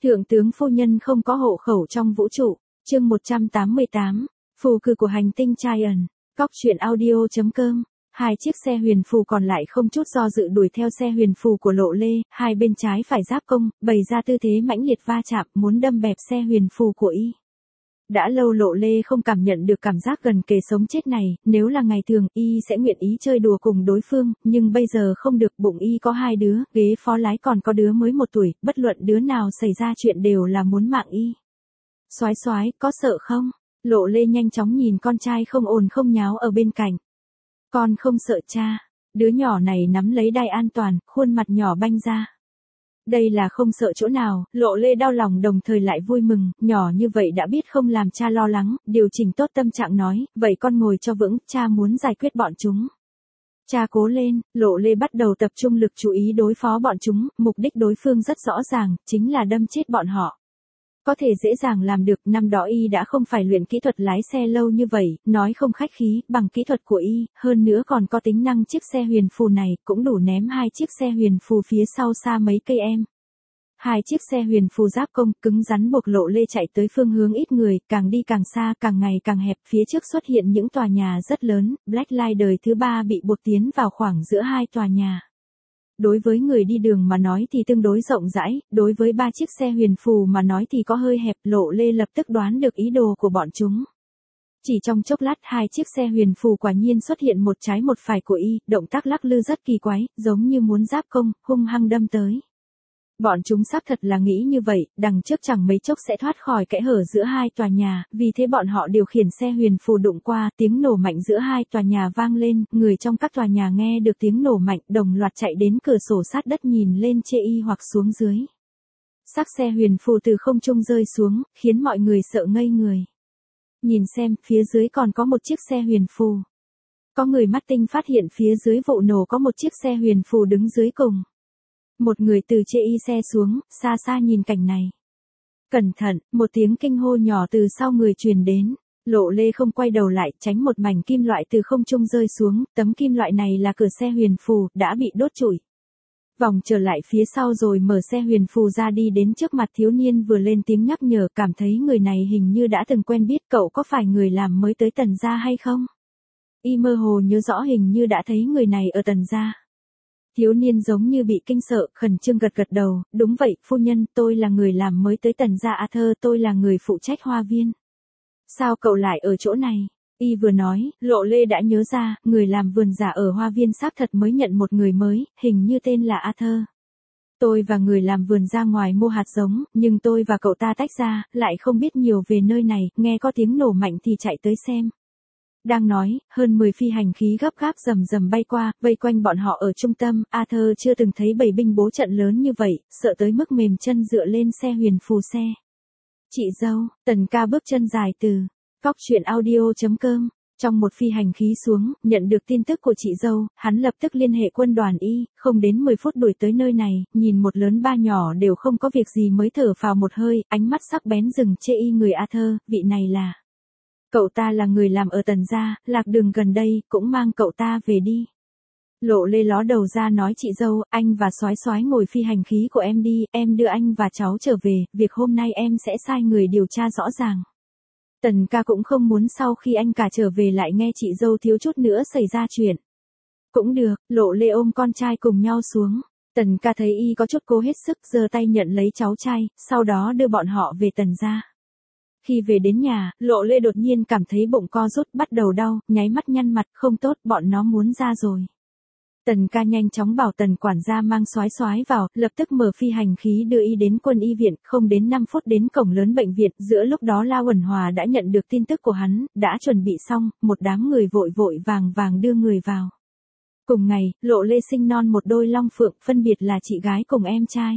Thượng tướng phu nhân không có hộ khẩu trong vũ trụ. Chương 188. Phù cử của hành tinh Traian. Cóc truyện audio.com. Hai chiếc xe huyền phù còn lại không chút do dự đuổi theo xe huyền phù của Lộ Lê, hai bên trái phải giáp công, bày ra tư thế mãnh liệt va chạm, muốn đâm bẹp xe huyền phù của y. Đã lâu Lộ Lê không cảm nhận được cảm giác gần kề sống chết này, nếu là ngày thường, y sẽ nguyện ý chơi đùa cùng đối phương, nhưng bây giờ không được, bụng y có hai đứa, ghế phó lái còn có đứa mới 1 tuổi, bất luận đứa nào xảy ra chuyện đều là muốn mạng y. Soái soái, có sợ không? Lộ Lê nhanh chóng nhìn con trai không ồn không nháo ở bên cạnh. Con không sợ cha. Đứa nhỏ này nắm lấy đai an toàn, khuôn mặt nhỏ banh ra. Đây là không sợ chỗ nào, Lộ Lê đau lòng đồng thời lại vui mừng, nhỏ như vậy đã biết không làm cha lo lắng, điều chỉnh tốt tâm trạng nói, vậy con ngồi cho vững, cha muốn giải quyết bọn chúng. Cha cố lên, Lộ Lê bắt đầu tập trung lực chú ý đối phó bọn chúng, mục đích đối phương rất rõ ràng, chính là đâm chết bọn họ. Có thể dễ dàng làm được, năm đó y đã không phải luyện kỹ thuật lái xe lâu như vậy, nói không khách khí, bằng kỹ thuật của y, hơn nữa còn có tính năng chiếc xe huyền phù này, cũng đủ ném hai chiếc xe huyền phù phía sau xa mấy cây em. Hai chiếc xe huyền phù giáp công, cứng rắn buộc Lộ Lê chạy tới phương hướng ít người, càng đi càng xa, càng ngày càng hẹp, phía trước xuất hiện những tòa nhà rất lớn, Black Line đời thứ 3 bị buộc tiến vào khoảng giữa hai tòa nhà. Đối với người đi đường mà nói thì tương đối rộng rãi, đối với 3 chiếc xe huyền phù mà nói thì có hơi hẹp, Lộ Lê lập tức đoán được ý đồ của bọn chúng. Chỉ trong chốc lát hai chiếc xe huyền phù quả nhiên xuất hiện một trái một phải của y, động tác lắc lư rất kỳ quái, giống như muốn giáp công, hung hăng đâm tới. Bọn chúng xác thật là nghĩ như vậy, đằng trước chẳng mấy chốc sẽ thoát khỏi kẽ hở giữa hai tòa nhà, vì thế bọn họ điều khiển xe huyền phù đụng qua, tiếng nổ mạnh giữa hai tòa nhà vang lên, người trong các tòa nhà nghe được tiếng nổ mạnh, đồng loạt chạy đến cửa sổ sát đất nhìn lên chê y hoặc xuống dưới. Xác xe huyền phù từ không trung rơi xuống, khiến mọi người sợ ngây người. Nhìn xem, phía dưới còn có một chiếc xe huyền phù. Có người mắt tinh phát hiện phía dưới vụ nổ có một chiếc xe huyền phù đứng dưới cùng. Một người từ chê y xe xuống, xa xa nhìn cảnh này. Cẩn thận, một tiếng kinh hô nhỏ từ sau người truyền đến. Lộ Lê không quay đầu lại, tránh một mảnh kim loại từ không trung rơi xuống, tấm kim loại này là cửa xe huyền phù, đã bị đốt trụi. Vòng trở lại phía sau rồi mở xe huyền phù ra đi đến trước mặt thiếu niên vừa lên tiếng nhắc nhở, cảm thấy người này hình như đã từng quen biết, cậu có phải người làm mới tới Tần gia hay không? Y mơ hồ nhớ rõ hình như đã thấy người này ở Tần gia. Thiếu niên giống như bị kinh sợ, khẩn trương gật gật đầu, đúng vậy, phu nhân, tôi là người làm mới tới Tần gia Arthur, tôi là người phụ trách hoa viên. Sao cậu lại ở chỗ này? Y vừa nói, Lộ Lê đã nhớ ra, người làm vườn giả ở hoa viên xác thật mới nhận một người mới, hình như tên là Arthur. Tôi và người làm vườn ra ngoài mua hạt giống, nhưng tôi và cậu ta tách ra, lại không biết nhiều về nơi này, nghe có tiếng nổ mạnh thì chạy tới xem. Đang nói, hơn 10 phi hành khí gấp gáp rầm rầm bay qua, vây quanh bọn họ ở trung tâm, Arthur chưa từng thấy bầy binh bố trận lớn như vậy, sợ tới mức mềm chân dựa lên xe huyền phù xe. Chị dâu, Tần ca bước chân dài từ cóc truyện audio.com, trong một phi hành khí xuống, nhận được tin tức của chị dâu, hắn lập tức liên hệ quân đoàn y, không đến 10 phút đuổi tới nơi này, nhìn một lớn ba nhỏ đều không có việc gì mới thở phào một hơi, ánh mắt sắc bén dừng chê y người Arthur, vị này là... Cậu ta là người làm ở Tần gia, lạc đường gần đây, cũng mang cậu ta về đi. Lộ Lê ló đầu ra nói chị dâu, anh và soái soái ngồi phi hành khí của em đi, em đưa anh và cháu trở về, việc hôm nay em sẽ sai người điều tra rõ ràng. Tần ca cũng không muốn sau khi anh cả trở về lại nghe chị dâu thiếu chút nữa xảy ra chuyện. Cũng được, Lộ Lê ôm con trai cùng nhau xuống. Tần ca thấy y có chút cố hết sức giơ tay nhận lấy cháu trai, sau đó đưa bọn họ về Tần gia. Khi về đến nhà, Lộ Lê đột nhiên cảm thấy bụng co rút, bắt đầu đau, nháy mắt nhăn mặt, không tốt, bọn nó muốn ra rồi. Tần ca nhanh chóng bảo Tần quản gia mang soái soái vào, lập tức mở phi hành khí đưa y đến quân y viện, không đến 5 phút đến cổng lớn bệnh viện, giữa lúc đó La Uẩn Hòa đã nhận được tin tức của hắn, đã chuẩn bị xong, một đám người vội vội vàng vàng đưa người vào. Cùng ngày, Lộ Lê sinh non một đôi long phượng, phân biệt là chị gái cùng em trai.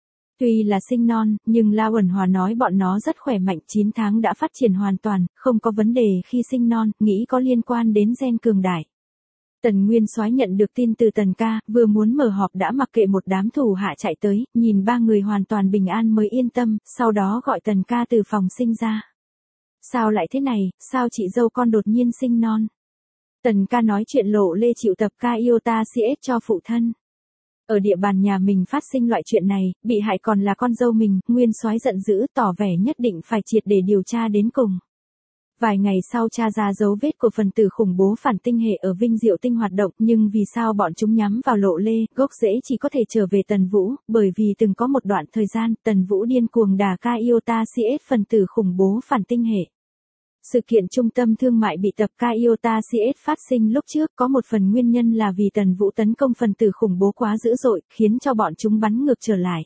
Tuy là sinh non, nhưng La Uẩn Hòa nói bọn nó rất khỏe mạnh, 9 tháng đã phát triển hoàn toàn, không có vấn đề khi sinh non, nghĩ có liên quan đến gen cường đại. Tần Nguyên Soái nhận được tin từ Tần ca, vừa muốn mở họp đã mặc kệ một đám thủ hạ chạy tới, nhìn 3 người hoàn toàn bình an mới yên tâm, sau đó gọi Tần ca từ phòng sinh ra. Sao lại thế này, sao chị dâu con đột nhiên sinh non? Tần ca nói chuyện Lộ Lê chịu tập ca Iota CS cho phụ thân. Ở địa bàn nhà mình phát sinh loại chuyện này, bị hại còn là con dâu mình, nguyên soái giận dữ tỏ vẻ nhất định phải triệt để điều tra đến cùng. Vài ngày sau tra ra dấu vết của phần tử khủng bố phản tinh hệ ở Vinh Diệu Tinh hoạt động, nhưng vì sao bọn chúng nhắm vào Lộ Lê, gốc rễ chỉ có thể trở về Tần Vũ, bởi vì từng có một đoạn thời gian, Tần Vũ điên cuồng đả ca Iota CS phần tử khủng bố phản tinh hệ. Sự kiện trung tâm thương mại bị tập ca Iota CS phát sinh lúc trước có một phần nguyên nhân là vì Tần Vũ tấn công phần tử khủng bố quá dữ dội, khiến cho bọn chúng bắn ngược trở lại.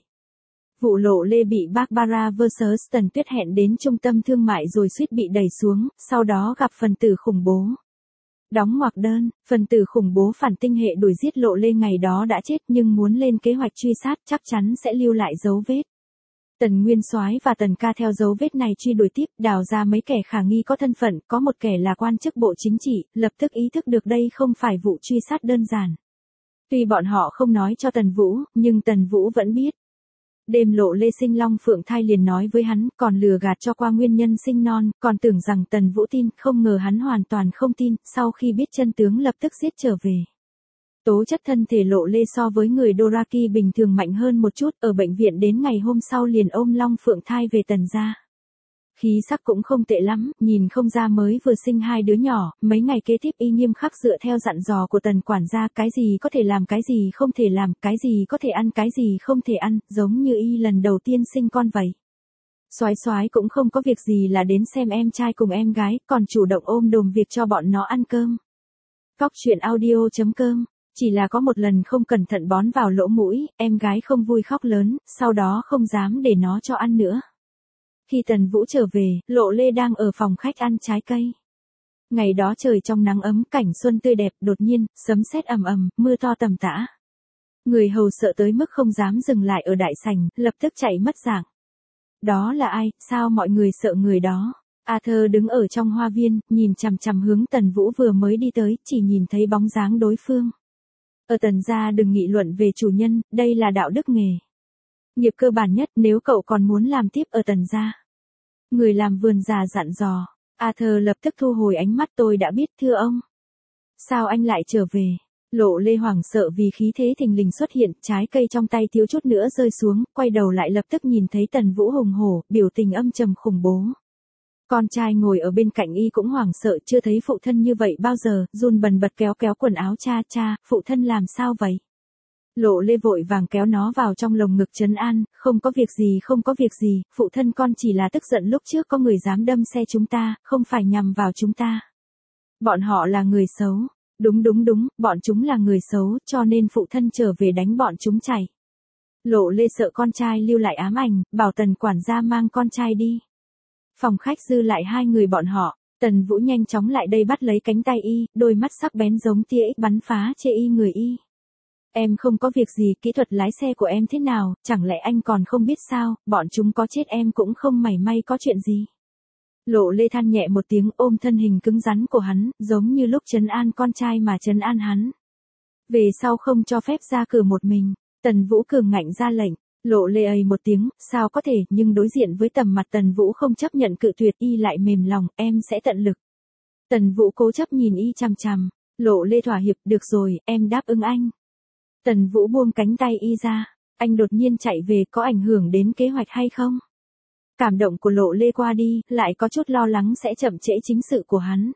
Vụ Lộ Lê bị Barbara vs Tần Tuyết hẹn đến trung tâm thương mại rồi suýt bị đẩy xuống, sau đó gặp phần tử khủng bố. Đóng ngoặc đơn, phần tử khủng bố phản tinh hệ đuổi giết Lộ Lê ngày đó đã chết nhưng muốn lên kế hoạch truy sát chắc chắn sẽ lưu lại dấu vết. Tần Nguyên Soái và Tần Ca theo dấu vết này truy đuổi tiếp, đào ra mấy kẻ khả nghi có thân phận, có một kẻ là quan chức bộ chính trị, lập tức ý thức được đây không phải vụ truy sát đơn giản. Tuy bọn họ không nói cho Tần Vũ, nhưng Tần Vũ vẫn biết. Đêm Lộ Lê sinh long phượng thai liền nói với hắn, còn lừa gạt cho qua nguyên nhân sinh non, còn tưởng rằng Tần Vũ tin, không ngờ hắn hoàn toàn không tin, sau khi biết chân tướng lập tức giết trở về. Tố chất thân thể Lộ Lê so với người Doraki bình thường mạnh hơn một chút, ở bệnh viện đến ngày hôm sau liền ôm long phượng thai về Tần gia. Khí sắc cũng không tệ lắm, nhìn không ra mới vừa sinh hai đứa nhỏ, mấy ngày kế tiếp y nghiêm khắc dựa theo dặn dò của Tần quản gia, cái gì có thể làm cái gì không thể làm, cái gì có thể ăn cái gì không thể ăn, giống như y lần đầu tiên sinh con vậy. Soái soái cũng không có việc gì là đến xem em trai cùng em gái, còn chủ động ôm đồm việc cho bọn nó ăn cơm. Cóc truyện audio.com. Chỉ là có một lần không cẩn thận bón vào lỗ mũi, em gái không vui khóc lớn, sau đó không dám để nó cho ăn nữa. Khi Tần Vũ trở về, Lộ Lê đang ở phòng khách ăn trái cây. Ngày đó trời trong nắng ấm, cảnh xuân tươi đẹp, đột nhiên, sấm sét ầm ầm, mưa to tầm tã. Người hầu sợ tới mức không dám dừng lại ở đại sảnh, lập tức chạy mất dạng. Đó là ai, sao mọi người sợ người đó? Arthur đứng ở trong hoa viên, nhìn chằm chằm hướng Tần Vũ vừa mới đi tới, chỉ nhìn thấy bóng dáng đối phương. Ở Tần gia đừng nghị luận về chủ nhân, đây là đạo đức nghề. Nghiệp cơ bản nhất nếu cậu còn muốn làm tiếp ở Tần gia. Người làm vườn già dặn dò. Arthur lập tức thu hồi ánh mắt, tôi đã biết thưa ông. Sao anh lại trở về? Lộ Lê hoảng sợ vì khí thế thình lình xuất hiện, trái cây trong tay thiếu chút nữa rơi xuống, quay đầu lại lập tức nhìn thấy Tần Vũ hùng hổ, biểu tình âm trầm khủng bố. Con trai ngồi ở bên cạnh y cũng hoảng sợ, chưa thấy phụ thân như vậy bao giờ, run bần bật kéo quần áo cha, phụ thân làm sao vậy? Lộ Lê vội vàng kéo nó vào trong lồng ngực trấn an, không có việc gì, phụ thân con chỉ là tức giận lúc trước có người dám đâm xe chúng ta, không phải nhằm vào chúng ta. Bọn họ là người xấu, đúng, bọn chúng là người xấu, cho nên phụ thân trở về đánh bọn chúng chạy. Lộ Lê sợ con trai lưu lại ám ảnh, bảo Tần quản gia mang con trai đi. Phòng khách dư lại hai người bọn họ, Tần Vũ nhanh chóng lại đây bắt lấy cánh tay y, đôi mắt sắc bén giống tia ích bắn phá chê y người y. Em không có việc gì, kỹ thuật lái xe của em thế nào, chẳng lẽ anh còn không biết sao, bọn chúng có chết em cũng không mảy may có chuyện gì. Lộ Lê than nhẹ một tiếng, ôm thân hình cứng rắn của hắn, giống như lúc trấn an con trai mà trấn an hắn. Về sau không cho phép ra cửa một mình, Tần Vũ cường ngạnh ra lệnh. Lộ Lê ầy một tiếng, sao có thể, nhưng đối diện với tầm mặt Tần Vũ không chấp nhận cự tuyệt, y lại mềm lòng, em sẽ tận lực. Tần Vũ cố chấp nhìn y chằm chằm, Lộ Lê thỏa hiệp, được rồi, em đáp ứng anh. Tần Vũ buông cánh tay y ra, anh đột nhiên chạy về có ảnh hưởng đến kế hoạch hay không? Cảm động của Lộ Lê qua đi, lại có chút lo lắng sẽ chậm trễ chính sự của hắn.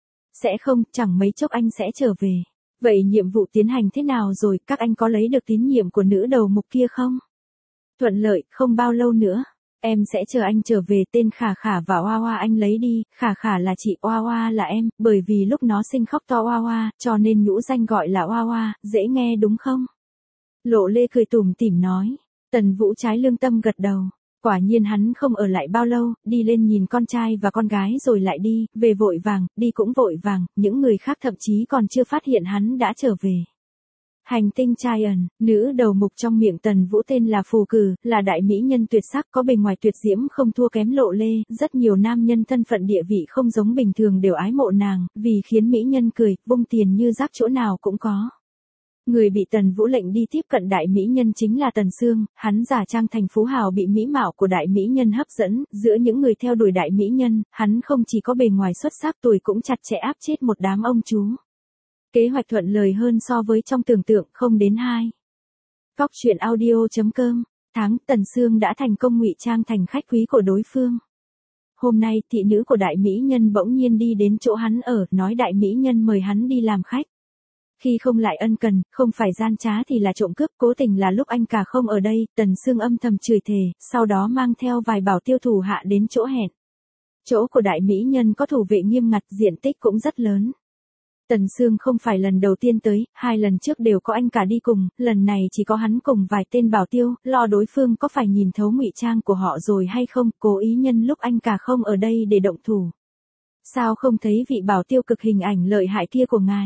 Sẽ không, chẳng mấy chốc anh sẽ trở về. Vậy nhiệm vụ tiến hành thế nào rồi, các anh có lấy được tín nhiệm của nữ đầu mục kia không? Thuận lợi, không bao lâu nữa. Em sẽ chờ anh trở về, tên Khả Khả và Oa Oa anh lấy đi, Khả Khả là chị, Oa Oa là em, bởi vì lúc nó sinh khóc to Oa Oa, cho nên nhũ danh gọi là Oa Oa, dễ nghe đúng không? Lộ Lê cười tủm tỉm nói. Tần Vũ trái lương tâm gật đầu. Quả nhiên hắn không ở lại bao lâu, đi lên nhìn con trai và con gái rồi lại đi, về vội vàng, đi cũng vội vàng, những người khác thậm chí còn chưa phát hiện hắn đã trở về. Hành tinh Giant, nữ đầu mục trong miệng Tần Vũ tên là Phù Cử, là đại mỹ nhân tuyệt sắc có bề ngoài tuyệt diễm không thua kém Lộ Lê, rất nhiều nam nhân thân phận địa vị không giống bình thường đều ái mộ nàng, vì khiến mỹ nhân cười, vung tiền như rác chỗ nào cũng có. Người bị Tần Vũ lệnh đi tiếp cận đại mỹ nhân chính là Tần Sương, hắn giả trang thành phú hào bị mỹ mạo của đại mỹ nhân hấp dẫn, giữa những người theo đuổi đại mỹ nhân, hắn không chỉ có bề ngoài xuất sắc tuổi cũng chặt chẽ áp chết một đám ông chú. Kế hoạch thuận lời hơn so với trong tưởng tượng, không đến 2 Cóc truyện audio.com. Tháng Tần Sương đã thành công ngụy trang thành khách quý của đối phương. Hôm nay thị nữ của đại mỹ nhân bỗng nhiên đi đến chỗ hắn ở, nói đại mỹ nhân mời hắn đi làm khách. Khi không lại ân cần, không phải gian trá thì là trộm cướp, cố tình là lúc anh cả không ở đây, Tần Sương âm thầm chửi thề, sau đó mang theo vài bảo tiêu thủ hạ đến chỗ hẹn. Chỗ của đại mỹ nhân có thủ vệ nghiêm ngặt, diện tích cũng rất lớn. Tần Sương không phải lần đầu tiên tới, 2 lần trước đều có anh cả đi cùng, lần này chỉ có hắn cùng vài tên bảo tiêu, lo đối phương có phải nhìn thấu ngụy trang của họ rồi hay không, cố ý nhân lúc anh cả không ở đây để động thủ. Sao không thấy vị bảo tiêu cực hình ảnh lợi hại kia của ngài?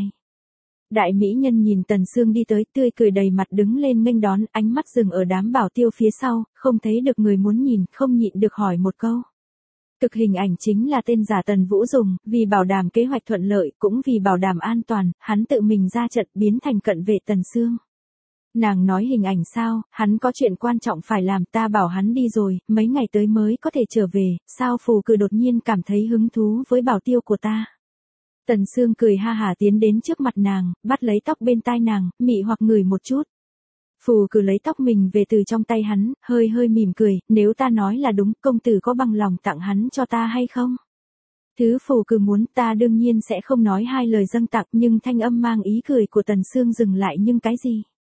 Đại mỹ nhân nhìn Tần Sương đi tới, tươi cười đầy mặt đứng lên nghênh đón, ánh mắt dừng ở đám bảo tiêu phía sau, không thấy được người muốn nhìn, không nhịn được hỏi một câu. Cực hình ảnh chính là tên giả Tần Vũ dùng, vì bảo đảm kế hoạch thuận lợi, cũng vì bảo đảm an toàn, hắn tự mình ra trận biến thành cận vệ Tần Sương. Nàng nói hình ảnh sao, hắn có chuyện quan trọng phải làm, ta bảo hắn đi rồi, mấy ngày tới mới có thể trở về, sao phù cử đột nhiên cảm thấy hứng thú với bảo tiêu của ta. Tần Sương cười ha hả tiến đến trước mặt nàng, bắt lấy tóc bên tai nàng, mị hoặc ngửi một chút. Phù cử lấy tóc mình về từ trong tay hắn, hơi hơi mỉm cười, nếu ta nói là đúng, công tử có bằng lòng tặng hắn cho ta hay không? Thứ phù cử muốn, ta đương nhiên sẽ không nói 2 lời dâng tặng, nhưng thanh âm mang ý cười của Tần Sương dừng lại, nhưng cái gì?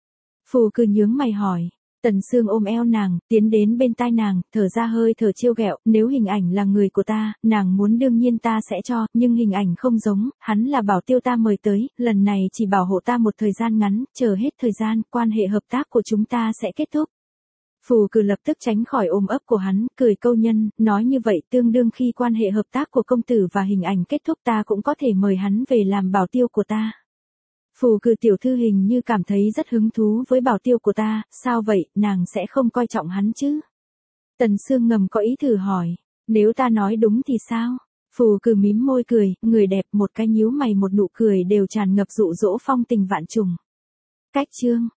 Phù cử nhướng mày hỏi. Tần Sương ôm eo nàng, tiến đến bên tai nàng, thở ra hơi thở trêu ghẹo, nếu hình ảnh là người của ta, nàng muốn đương nhiên ta sẽ cho, nhưng hình ảnh không giống, hắn là bảo tiêu ta mời tới, lần này chỉ bảo hộ ta một thời gian ngắn, chờ hết thời gian, quan hệ hợp tác của chúng ta sẽ kết thúc. Phù cử lập tức tránh khỏi ôm ấp của hắn, cười câu nhân, nói như vậy tương đương khi quan hệ hợp tác của công tử và hình ảnh kết thúc ta cũng có thể mời hắn về làm bảo tiêu của ta. Phù cử tiểu thư hình như cảm thấy rất hứng thú với bảo tiêu của ta, sao vậy, nàng sẽ không coi trọng hắn chứ? Tần Sương ngầm có ý thử hỏi, nếu ta nói đúng thì sao? Phù cử mím môi cười, người đẹp, một cái nhíu mày một nụ cười đều tràn ngập dụ dỗ phong tình vạn trùng. Cách chương